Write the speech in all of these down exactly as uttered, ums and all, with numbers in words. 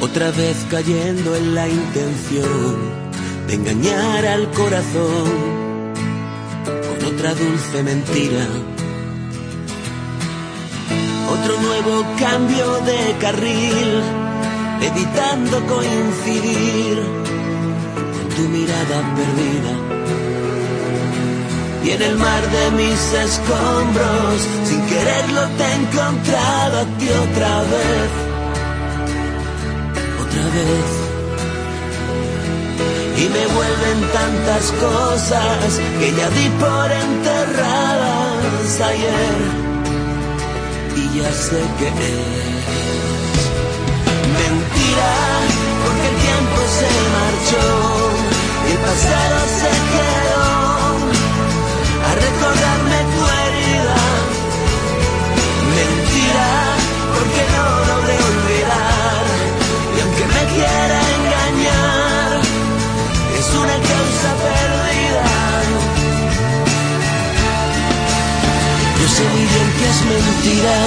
Otra vez cayendo en la intención de engañar al corazón con otra dulce mentira. Otro nuevo cambio de carril, evitando coincidir con tu mirada perdida. Y en el mar de mis escombros, sin quererlo te he encontrado a ti otra vez. Otra vez. Y me vuelven tantas cosas que ya di por enterradas ayer. Y ya sé que es mentira, porque el tiempo se marchó y el pasado se quedó a recordarme tu herida. Mentira, porque no logré olvidar, y aunque me quiera engañar, es una causa perdida. Yo sé muy bien que es mentira.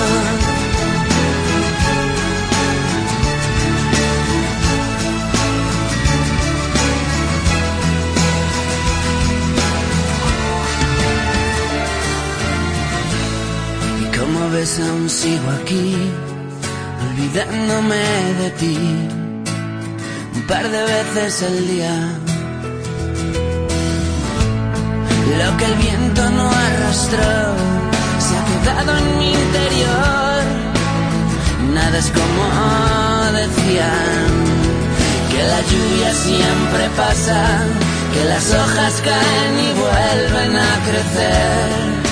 Y como ves aún sigo aquí, olvidándome de ti un par de veces al día. Lo que el viento no arrastró se ha quedado en mi interior. Nada es como decían, que la lluvia siempre pasa, que las hojas caen y vuelven a crecer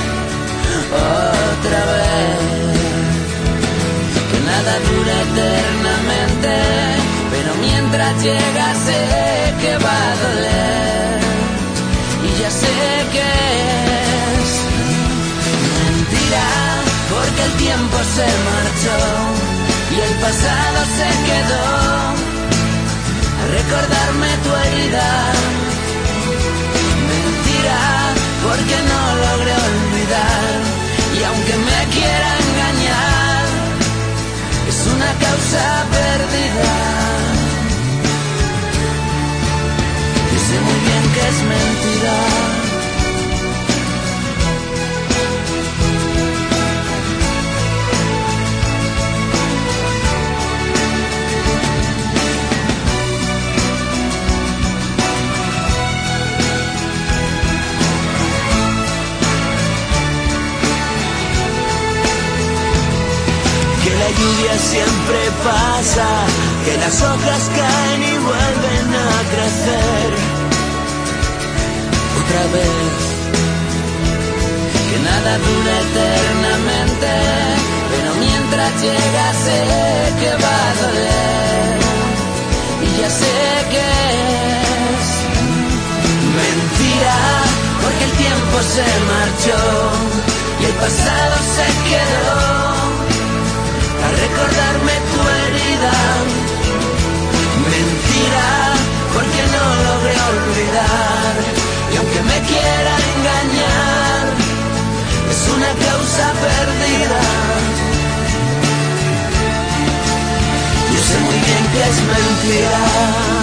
otra vez. Que nada dura eternamente, pero mientras llega sé que va a doler. Y ya sé que es mentira, porque el tiempo se marchó y el pasado se quedó a recordarme tu herida. Mentira, porque no logré olvidar, y aunque me quiera engañar, es una causa perdida. Yo sé muy bien que es mentira. Que la lluvia siempre pasa, que las hojas caen y vuelven a crecer otra vez. Que nada dura eternamente, pero mientras llega sé que va a doler. Y ya sé que es mentira, porque el tiempo se marchó y el pasado se quedó a recordarme tu herida. Mentira, porque no logré olvidar, y aunque me quiera engañar, es una causa perdida. Yo sé muy bien que es mentira.